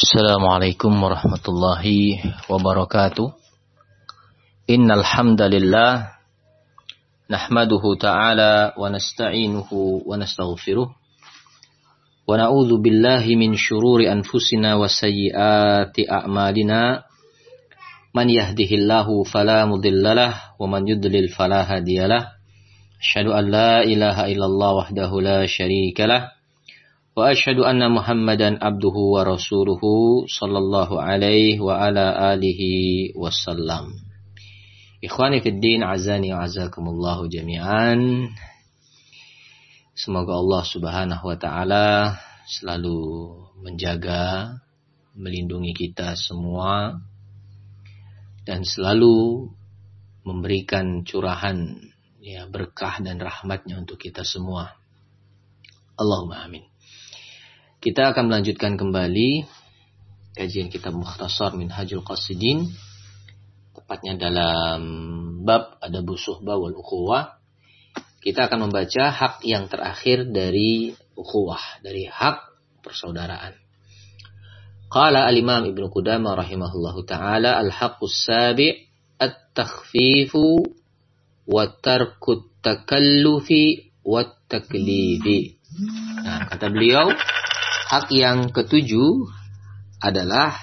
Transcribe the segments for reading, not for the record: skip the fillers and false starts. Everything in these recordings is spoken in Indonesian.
Assalamualaikum warahmatullahi wabarakatuh. Innal hamdalillah nahmaduhu ta'ala wa nasta'inuhu wa nastaghfiruh wa na'udzu billahi min syururi anfusina wa sayyiati a'malina. Man yahdihillahu fala mudhillalah wa man yudlil fala hadiyalah. Asyhadu an la ilaha illallah wahdahu la syarikalah wa asyhadu anna Muhammadan abduhu wa rasuluhu sallallahu alaihi wa ala alihi wasallam. Ikhwani fid din, azani wa azakumullahu jami'an. Semoga Allah Subhanahu wa taala selalu menjaga, melindungi kita semua dan selalu memberikan curahan berkah dan rahmatnya untuk kita semua. Allahumma amin. Kita akan melanjutkan kembali kajian kitab Mukhtasar Minhajul Qasidin, tepatnya dalam bab Adabus Suhbah wal Ukhuwah. Kita akan membaca hak yang terakhir dari ukhuwah, dari hak persaudaraan. Qala al-Imam Ibnu Qudamah rahimahullahu taala, al-haqqus sabi' at-takhfifu wa tarkut takallufi wat taklifi. Nah, kata beliau, hak yang ketujuh adalah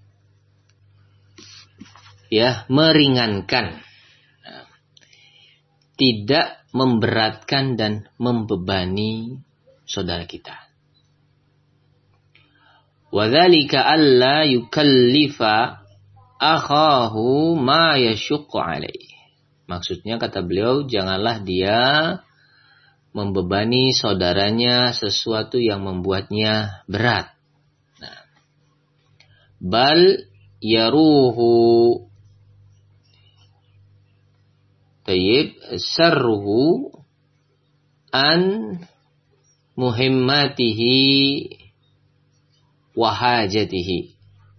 meringankan, tidak memberatkan dan membebani saudara kita. Wa dzalika alla yukallifa akhahu ma yashuqqu alaihi. Maksudnya, kata beliau, janganlah dia membebani saudaranya sesuatu yang membuatnya berat. Nah, bal yaruhu sarruhu an muhimmatihi wa hajatihi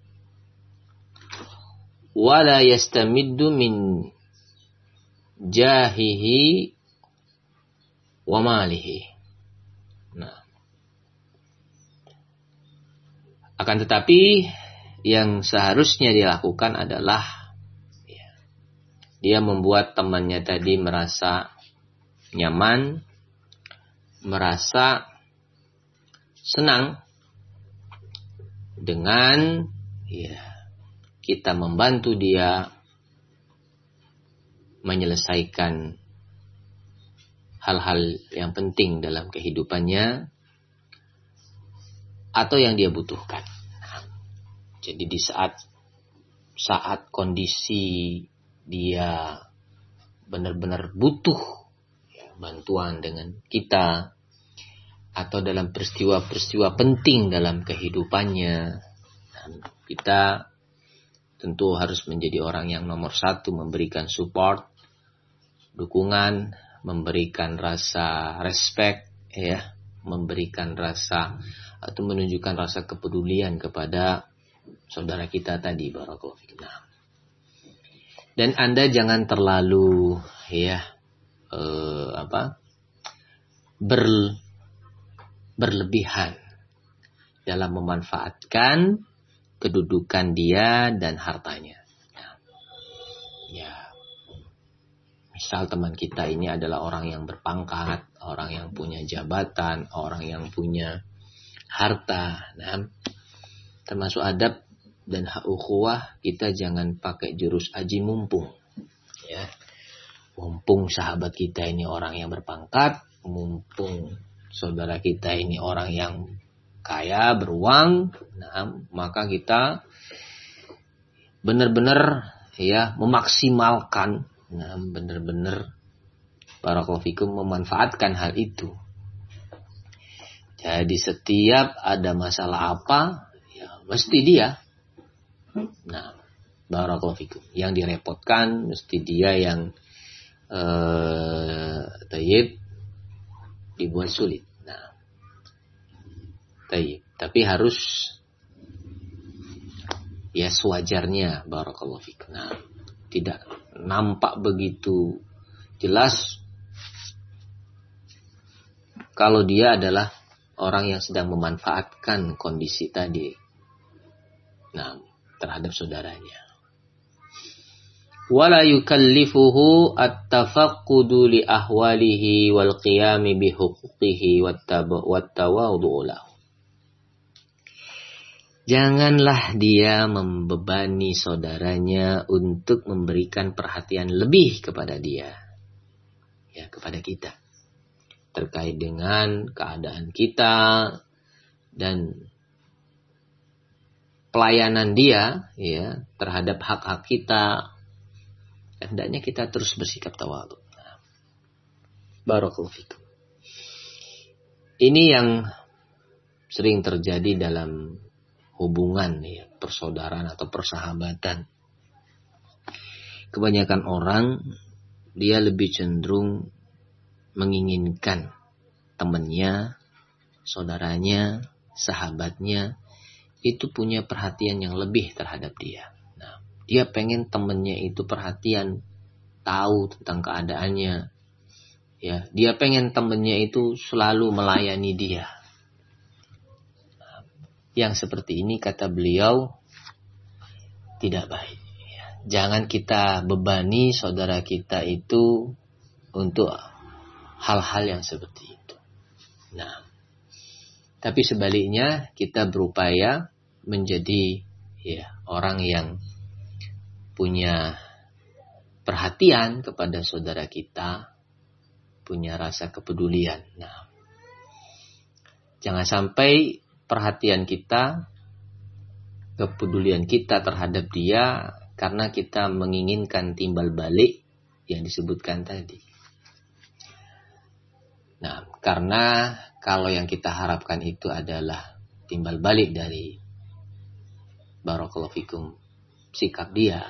wala yastamiddu min jahihi wa malihi. Nah, akan tetapi yang seharusnya dilakukan adalah dia membuat temannya tadi merasa nyaman, merasa senang dengan kita membantu dia menyelesaikan hal-hal yang penting dalam kehidupannya atau yang dia butuhkan. Jadi di saat kondisi dia benar-benar butuh bantuan dengan kita, atau dalam peristiwa-peristiwa penting dalam kehidupannya, kita tentu harus menjadi orang yang nomor satu, memberikan support, dukungan, memberikan rasa respect, memberikan rasa atau menunjukkan rasa kepedulian kepada saudara kita tadi, barakallahu fikum. Dan Anda jangan terlalu berlebihan dalam memanfaatkan kedudukan dia dan hartanya. Misal teman kita ini adalah orang yang berpangkat, orang yang punya jabatan, orang yang punya harta. Nah, termasuk adab dan hak ukhuwah, kita jangan pakai jurus aji mumpung. Mumpung sahabat kita ini orang yang berpangkat, mumpung saudara kita ini orang yang kaya, beruang, maka kita benar-benar memaksimalkan, benar-benar barakallahu fikum memanfaatkan hal itu. Jadi setiap ada masalah apa, mesti dia. Barakallahu fikum. Yang direpotkan mesti dia yang dibuat sulit. Tapi harus sewajarnya, barakallahu fikum. Tidak nampak begitu jelas kalau dia adalah orang yang sedang memanfaatkan kondisi tadi. Nah, terhadap saudaranya. Wala yukallifuhu at-tafaqqudu li ahwalihi wal qiyami bi huquqihi wat tawadhu'u lahu. Janganlah dia membebani saudaranya untuk memberikan perhatian lebih kepada dia, ya, kepada kita, terkait dengan keadaan kita dan pelayanan dia, ya, terhadap hak-hak kita. Hendaknya kita terus bersikap tawadhu. Barakallahu fikum. Ini yang sering terjadi dalam hubungan, ya, persaudaraan atau persahabatan. Kebanyakan orang dia lebih cenderung menginginkan temannya, saudaranya, sahabatnya itu punya perhatian yang lebih terhadap dia. Nah, dia pengen temannya itu perhatian, tahu tentang keadaannya. Ya, dia pengen temannya itu selalu melayani dia. Yang seperti ini kata beliau tidak baik. Jangan kita bebani saudara kita itu untuk hal-hal yang seperti itu. Nah, tapi sebaliknya kita berupaya menjadi, ya, orang yang punya perhatian kepada saudara kita, punya rasa kepedulian. Nah, jangan sampai perhatian kita, kepedulian kita terhadap dia karena kita menginginkan timbal balik yang disebutkan tadi. Nah, karena kalau yang kita harapkan itu adalah timbal balik dari barakallahu fikum sikap dia,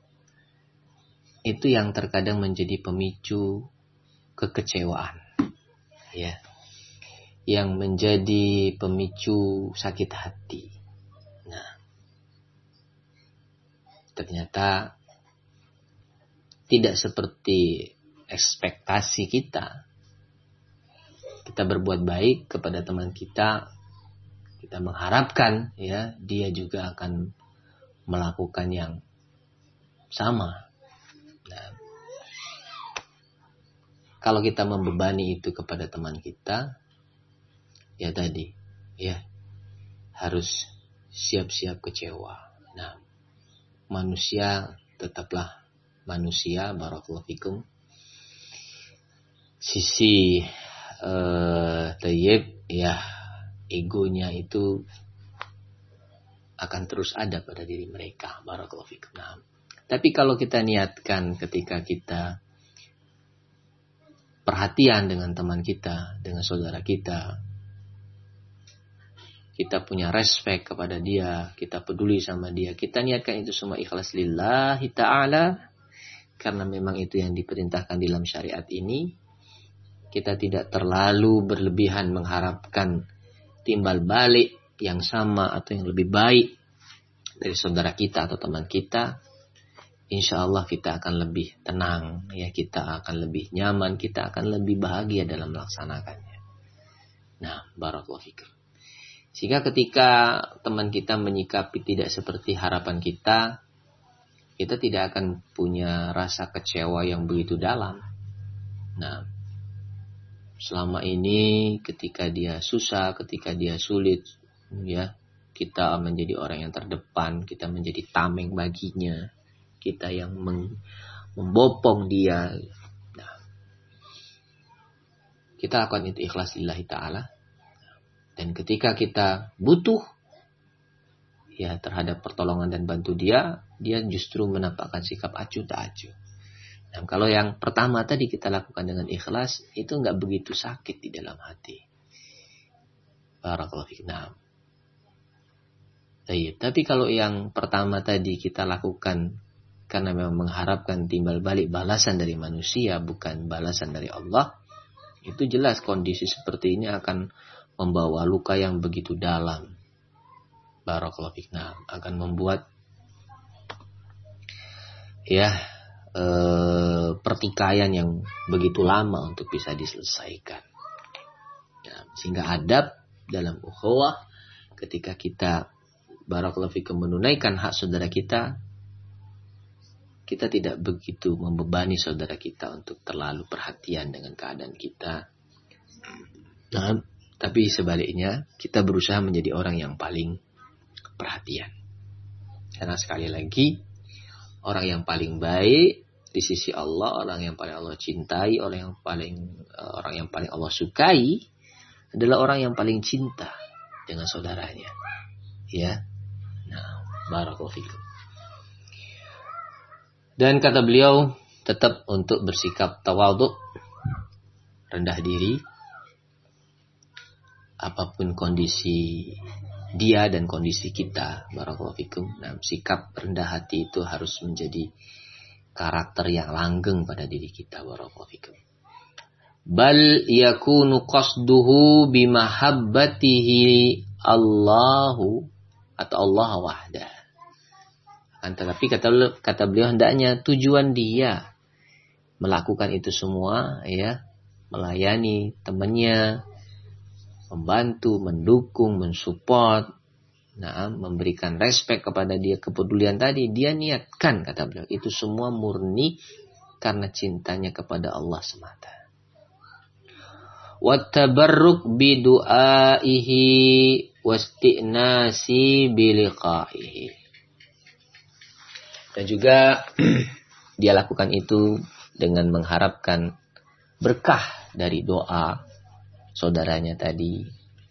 itu yang terkadang menjadi pemicu kekecewaan, ya, yang menjadi pemicu sakit hati. Nah, ternyata tidak seperti ekspektasi kita. Kita berbuat baik kepada teman kita, kita mengharapkan, ya, dia juga akan melakukan yang sama. Nah, kalau kita membebani itu kepada teman kita, ya tadi, ya, harus siap-siap kecewa. Nah, manusia tetaplah manusia, barakallahu fikum. Sisi tayyib, ya, egonya itu akan terus ada pada diri mereka, barakallahu fikum. Nah, tapi kalau kita niatkan ketika kita perhatian dengan teman kita, dengan saudara kita, kita punya respect kepada dia, kita peduli sama dia, kita niatkan itu semua ikhlas lillahi ta'ala, karena memang itu yang diperintahkan dalam syariat ini. Kita tidak terlalu berlebihan mengharapkan timbal balik yang sama atau yang lebih baik dari saudara kita atau teman kita. Insya Allah kita akan lebih tenang, ya, kita akan lebih nyaman, kita akan lebih bahagia dalam melaksanakannya. Nah, barakallahu fikum. Sehingga ketika teman kita menyikapi tidak seperti harapan kita tidak akan punya rasa kecewa yang begitu dalam. Nah, selama ini ketika dia susah, ketika dia sulit, ya, kita menjadi orang yang terdepan, kita menjadi tameng baginya, kita yang membopong dia. Nah, kita lakukan itu ikhlas lillahi ta'ala. Dan ketika kita butuh, ya, terhadap pertolongan dan bantu dia justru menampakkan sikap acuh tak acuh. Dan kalau yang pertama tadi kita lakukan dengan ikhlas, itu nggak begitu sakit di dalam hati. Barakallahu fiik. Nah, tapi kalau yang pertama tadi kita lakukan karena memang mengharapkan timbal balik balasan dari manusia, bukan balasan dari Allah, itu jelas kondisi seperti ini akan membawa luka yang begitu dalam. Barakallahu fiik. Nah, akan membuat, ya, pertikaian yang begitu lama untuk bisa diselesaikan. Ya, sehingga adab dalam ukhuwah ketika kita barakallahu fikum menunaikan hak saudara kita, kita tidak begitu membebani saudara kita untuk terlalu perhatian dengan keadaan kita. Nah, tapi sebaliknya kita berusaha menjadi orang yang paling perhatian. Karena sekali lagi, orang yang paling baik di sisi Allah, orang yang paling Allah cintai, orang yang paling Allah sukai adalah orang yang paling cinta dengan saudaranya. Ya. Nah, barakallahu fikum. Dan kata beliau, tetap untuk bersikap tawadhu, rendah diri, apapun kondisi dia dan kondisi kita, barakallahu fikum. Nah, sikap rendah hati itu harus menjadi karakter yang langgeng pada diri kita, barakallahu fikum. Bal yakunu qasduhu bimahabbatihi Allahu atau Allah wahdah. Tetapi kata beliau, hendaknya tujuan dia melakukan itu semua, ya, melayani temannya, membantu, mendukung, mensupport, nah, memberikan respek kepada dia, kepedulian tadi, dia niatkan, kata beliau, itu semua murni karena cintanya kepada Allah semata. Wattabarruk bidu'aihi wastinasi biliqaihi. Dan juga dia lakukan itu dengan mengharapkan berkah dari doa saudaranya tadi.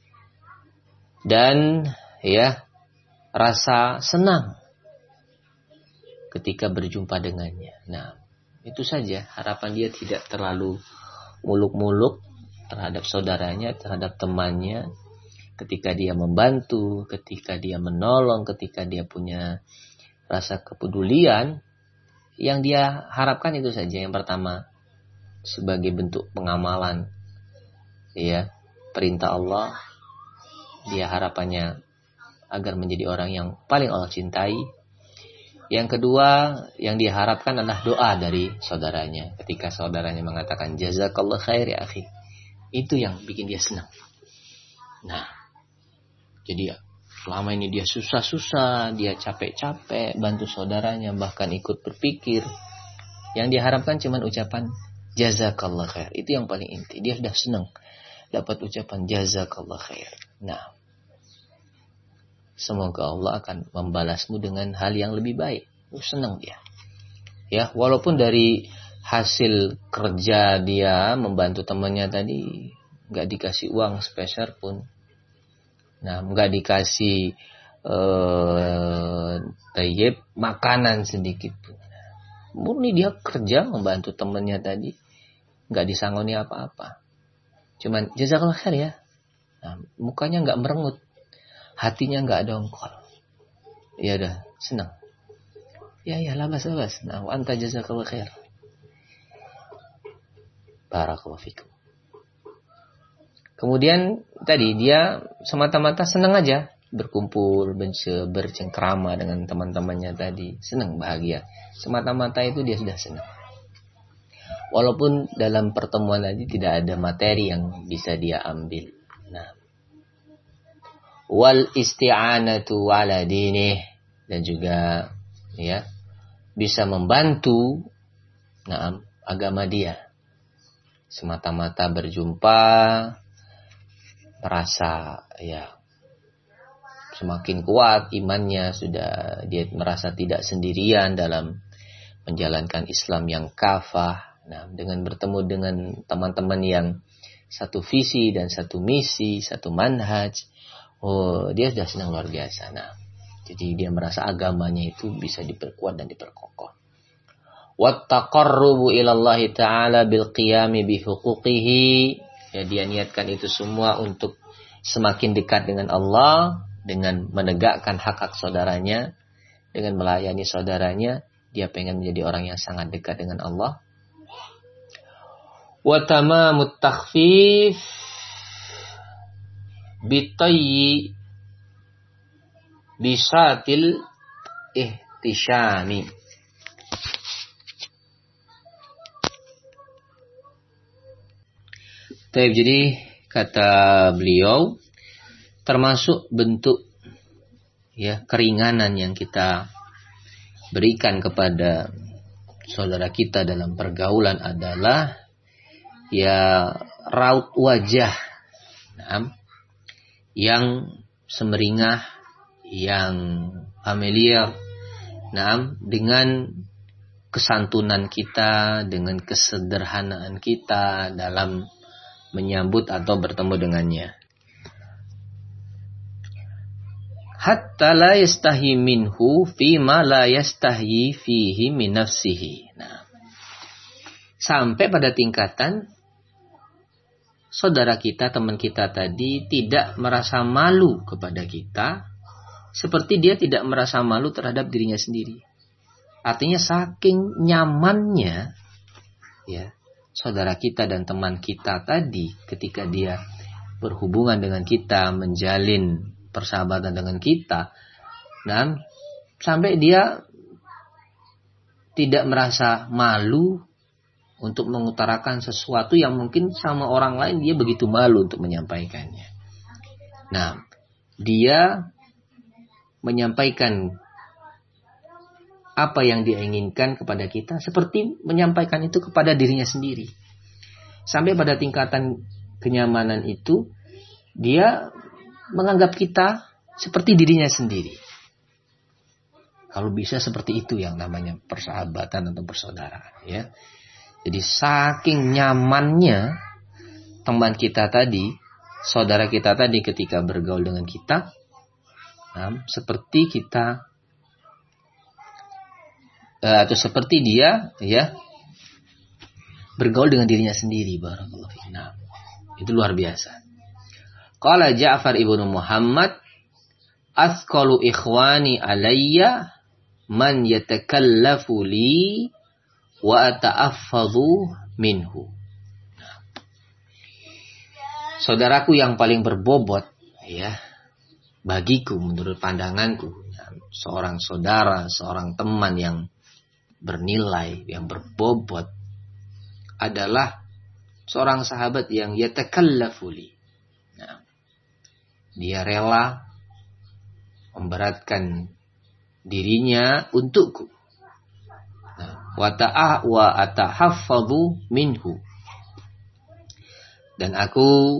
Dan ya, rasa senang ketika berjumpa dengannya. Nah, itu saja harapan dia, tidak terlalu muluk-muluk terhadap saudaranya, terhadap temannya. Ketika dia membantu, ketika dia menolong, ketika dia punya rasa kepedulian, yang dia harapkan itu saja. Yang pertama, sebagai bentuk pengamalan, ya, perintah Allah, dia harapannya agar menjadi orang yang paling Allah cintai. Yang kedua, yang dia harapkan adalah doa dari saudaranya. Ketika saudaranya mengatakan jazakallah khair ya akhi, itu yang bikin dia senang. Nah, jadi selama ini dia susah-susah, dia capek-capek bantu saudaranya, bahkan ikut berpikir. Yang diharapkan cuma ucapan jazakallah khair. Itu yang paling inti. Dia sudah senang dapat ucapan jazakallah khair. Nah, semoga Allah akan membalasmu dengan hal yang lebih baik. Senang dia. Ya, walaupun dari hasil kerja dia membantu temannya tadi nggak dikasih uang sepeser pun. Nah, nggak dikasih tayyib makanan sedikit pun. Murni dia kerja membantu temannya tadi, nggak disangoni apa-apa. Cuman jazakallah khair ya. Nah, mukanya nggak merengut, hatinya nggak dongkol. Ya udah, senang. Ya labas. Nah, anta jazakallah khair. Barakallahu fikum. Kemudian tadi dia semata-mata senang aja berkumpul, bercengkrama dengan teman-temannya tadi, senang, bahagia. Semata-mata itu dia sudah senang. Walaupun dalam pertemuan tadi tidak ada materi yang bisa dia ambil. Nah, wal isti'anatu ala dinih, dan juga ya bisa membantu agama dia. Semata-mata berjumpa, merasa ya semakin kuat imannya, sudah dia merasa tidak sendirian dalam menjalankan Islam yang kafah. Nah, dengan bertemu dengan teman-teman yang satu visi dan satu misi, satu manhaj, dia sudah senang luar biasa. Nah, jadi dia merasa agamanya itu bisa diperkuat dan diperkokoh. Wattaqarrubu ilallahi ta'ala bil qiyami bihuquqihi. Ya, dia niatkan itu semua untuk semakin dekat dengan Allah, dengan menegakkan hak-hak saudaranya, dengan melayani saudaranya. Dia pengen menjadi orang yang sangat dekat dengan Allah. Wa tamamut takhfif bitayyi bisatil ihtishami. Jadi kata beliau, termasuk bentuk ya, keringanan yang kita berikan kepada saudara kita dalam pergaulan adalah ya raut wajah yang semeringah, yang familiar, dengan kesantunan kita, dengan kesederhanaan kita dalam menyambut atau bertemu dengannya. Hatta la yastahi minhu fima la yastahi fihi min nafsihi. Nah, sampai pada tingkatan saudara kita, teman kita tadi tidak merasa malu kepada kita seperti dia tidak merasa malu terhadap dirinya sendiri. Artinya saking nyamannya ya saudara kita dan teman kita tadi ketika dia berhubungan dengan kita, menjalin persahabatan dengan kita, dan sampai dia tidak merasa malu untuk mengutarakan sesuatu yang mungkin sama orang lain dia begitu malu untuk menyampaikannya. Nah, dia menyampaikan apa yang dia inginkan kepada kita seperti menyampaikan itu kepada dirinya sendiri. Sampai pada tingkatan kenyamanan itu dia menganggap kita seperti dirinya sendiri. Kalau bisa seperti itu yang namanya persahabatan atau persaudaraan, ya. Jadi saking nyamannya teman kita tadi, saudara kita tadi ketika bergaul dengan kita, seperti kita atau seperti dia, ya, bergaul dengan dirinya sendiri. Barakallahu fiik. Nah, itu luar biasa. Qala Ja'far ibnu Muhammad, "Athqalu ikhwani alayya man yatakallafu li wa ata'affadhu minhu." Saudaraku yang paling berbobot, ya, bagiku menurut pandanganku, seorang saudara, seorang teman yang bernilai, yang berbobot adalah seorang sahabat yang yatakallafu li. Nah, dia rela memberatkan dirinya untukku. Nah, wa atahaffadhu minhu. Dan aku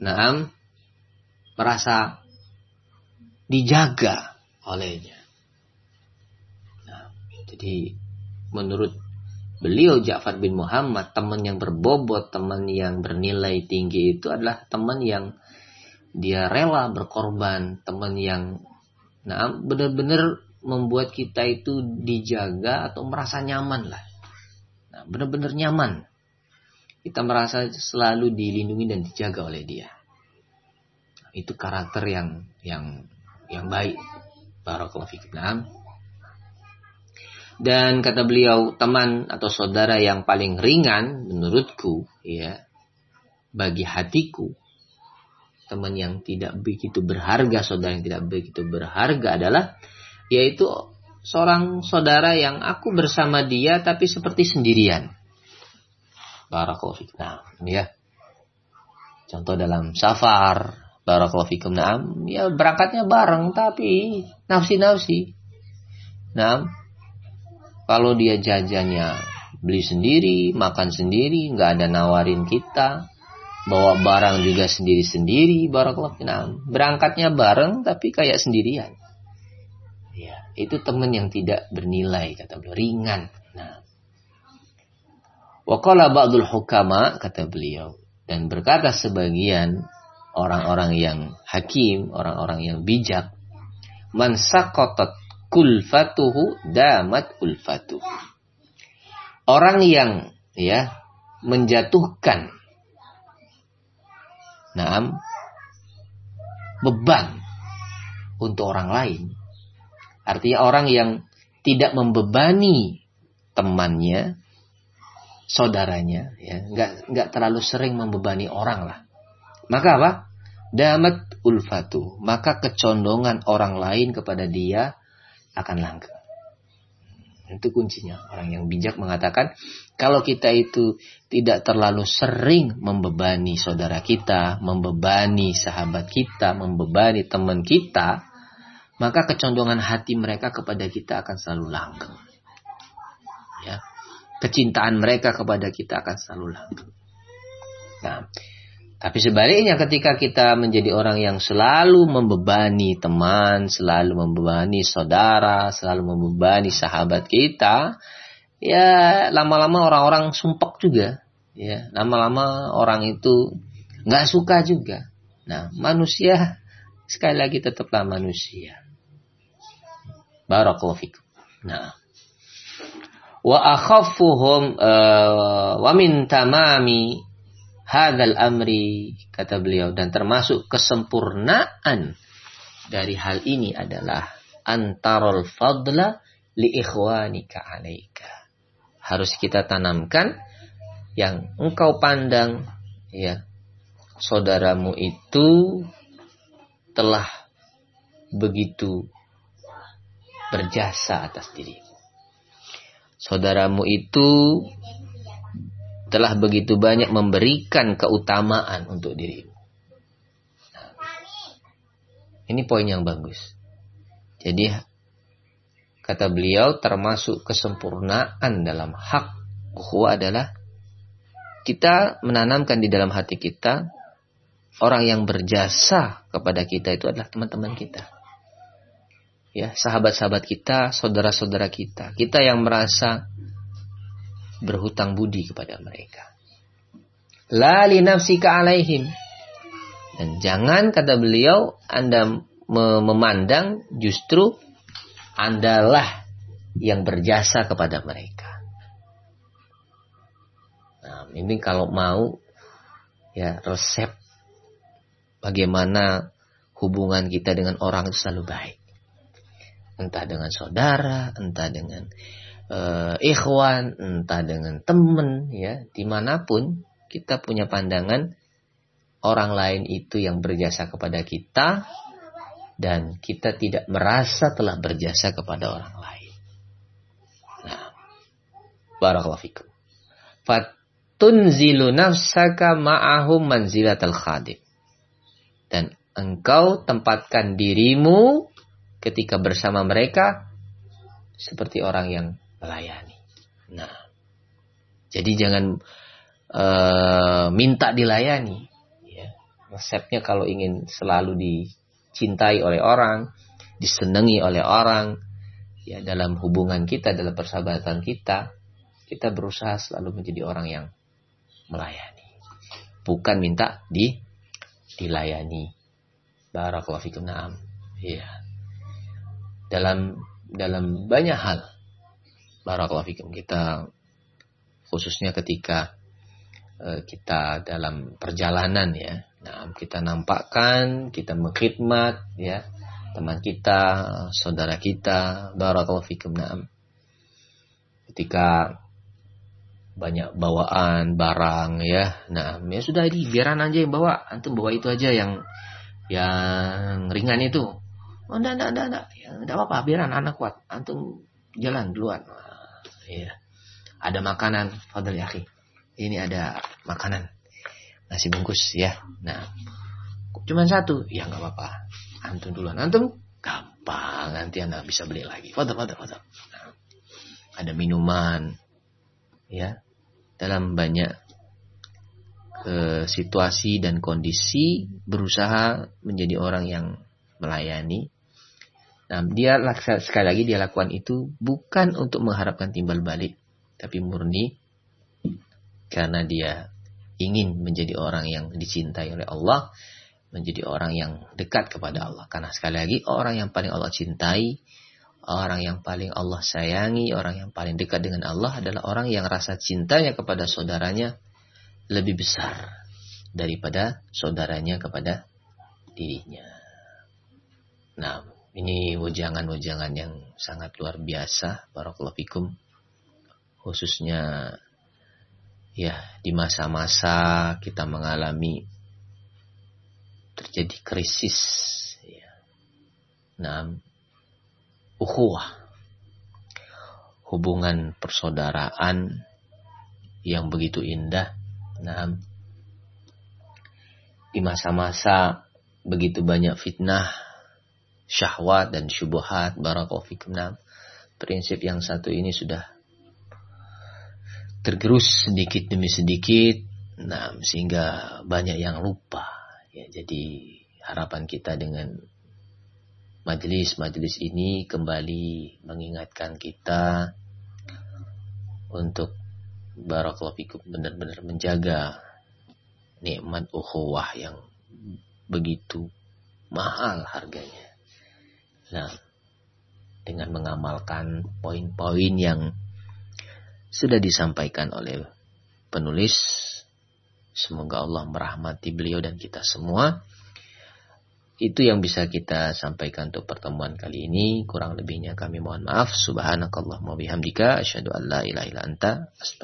merasa dijaga olehnya. Nah, jadi menurut beliau Ja'far bin Muhammad, teman yang berbobot, teman yang bernilai tinggi itu adalah teman yang dia rela berkorban, teman yang benar-benar membuat kita itu dijaga atau merasa nyaman lah. Nah, benar-benar nyaman. Kita merasa selalu dilindungi dan dijaga oleh dia. Nah, itu karakter yang baik. Barakallahu fiik. Dan kata beliau, teman atau saudara yang paling ringan menurutku, ya, bagi hatiku, teman yang tidak begitu berharga, saudara yang tidak begitu berharga adalah yaitu seorang saudara yang aku bersama dia tapi seperti sendirian. Barakallahu fiik. Nah, ya. Contoh dalam safar, barakallahu fiikum. Nah, ya berangkatnya bareng tapi nafsi-nafsi. Nah, kalau dia jajannya beli sendiri, makan sendiri, nggak ada nawarin kita, bawa barang juga sendiri-sendiri, barakallahu fiikum. Berangkatnya bareng tapi kayak sendirian. Ya, itu teman yang tidak bernilai, kata beliau, ringan. Nah, wa qala ba'dul hukama, kata beliau, dan berkata sebagian orang-orang yang hakim, orang-orang yang bijak, man saqatat kulfatuhu damat ulfatuhu. Orang yang menjatuhkan beban untuk orang lain. Artinya orang yang tidak membebani temannya, saudaranya, ya, enggak terlalu sering membebani orang lah. Maka apa? Damat ulfatu, maka kecondongan orang lain kepada dia akan langgeng. Itu kuncinya. Orang yang bijak mengatakan, kalau kita itu tidak terlalu sering membebani saudara kita, membebani sahabat kita, membebani teman kita, maka kecondongan hati mereka kepada kita akan selalu langgeng. Ya. Kecintaan mereka kepada kita akan selalu langgeng. Nah, tapi sebaliknya ketika kita menjadi orang yang selalu membebani teman, selalu membebani saudara, selalu membebani sahabat kita, ya lama-lama orang-orang sumpek juga. Ya, lama-lama orang itu nggak suka juga. Nah, manusia sekali lagi tetaplah manusia. Barakallahu fikum. Nah, wa akhaffuhum wa min tamami hadzal amri, kata beliau, dan termasuk kesempurnaan dari hal ini adalah antarul fadla li ikhwanika alaika. Harus kita tanamkan yang engkau pandang ya saudaramu itu telah begitu berjasa atas dirimu. Saudaramu itu telah begitu banyak memberikan keutamaan untuk dirimu. Nah, ini poin yang bagus. Jadi kata beliau termasuk kesempurnaan dalam hak ukhuwah adalah kita menanamkan di dalam hati kita orang yang berjasa kepada kita itu adalah teman-teman kita. Ya, sahabat-sahabat kita, saudara-saudara kita. Kita yang merasa berhutang budi kepada mereka. La li nafsika alaihim. Dan jangan, kata beliau, Anda memandang justru Andalah yang berjasa kepada mereka. Nah, ini kalau mau ya resep bagaimana hubungan kita dengan orang itu selalu baik. Entah dengan saudara, entah dengan ikhwan, entah dengan teman, ya, dimanapun kita punya pandangan orang lain itu yang berjasa kepada kita dan kita tidak merasa telah berjasa kepada orang lain. Nah, barakallahu fikum. Fatunzilu nafsaka ma'ahum manzilatal khadim. Dan engkau tempatkan dirimu ketika bersama mereka seperti orang yang melayani. Nah, jadi jangan minta dilayani. Ya. Resepnya kalau ingin selalu dicintai oleh orang, disenangi oleh orang, ya dalam hubungan kita, dalam persahabatan kita, kita berusaha selalu menjadi orang yang melayani, bukan minta dilayani. Barakallahu fikum. Naam. Iya. Dalam banyak hal. Barakallahu fikum. Kita khususnya ketika kita dalam perjalanan ya. Nah, kita nampakkan, kita mengkhidmat ya teman kita, saudara kita. Barakallahu fikum. Naam. Ketika banyak bawaan barang ya. Nah, ya sudah ini biaran aja yang bawa. Antum bawa itu aja yang ringan itu. Oh, enggak. Ya, enggak apa-apa, biaran anak kuat. Antum jalan duluan. Iya. Ada makanan, fadhil ya akhi. Ini ada makanan. Nasi bungkus ya. Nah, cuman satu. Ya enggak apa-apa. Antum duluan. Antum gampang, nanti Anda bisa beli lagi. Fadhil. Nah, ada minuman. Ya. Dalam banyak situasi dan kondisi berusaha menjadi orang yang melayani. Nah, dia sekali lagi dia lakukan itu bukan untuk mengharapkan timbal balik, tapi murni karena dia ingin menjadi orang yang dicintai oleh Allah, menjadi orang yang dekat kepada Allah. Karena sekali lagi orang yang paling Allah cintai, orang yang paling Allah sayangi, orang yang paling dekat dengan Allah adalah orang yang rasa cintanya kepada saudaranya lebih besar daripada saudaranya kepada dirinya. Nah, ini wejangan-wejangan yang sangat luar biasa, barakallahu fikum. Khususnya ya di masa-masa kita mengalami terjadi krisis ya. Nah, ukhuwah, hubungan persaudaraan yang begitu indah. Nah, di masa-masa begitu banyak fitnah, syahwat dan syubhat. Barakallahu fikum. Nah, prinsip yang satu ini sudah tergerus sedikit demi sedikit, nah sehingga banyak yang lupa. Ya, jadi harapan kita dengan majelis ini kembali mengingatkan kita untuk barakallahu fikum benar-benar menjaga nikmat ukhuwah yang begitu mahal harganya. Nah, dengan mengamalkan poin-poin yang sudah disampaikan oleh penulis, semoga Allah merahmati beliau dan kita semua. Itu yang bisa kita sampaikan untuk pertemuan kali ini. Kurang lebihnya kami mohon maaf. Subhanakallahumma bihamdika asyhadu an la ilaha illa anta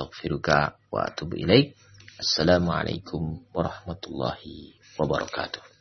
astaghfiruka wa atubu ilaik. Assalamualaikum warahmatullahi wabarakatuh.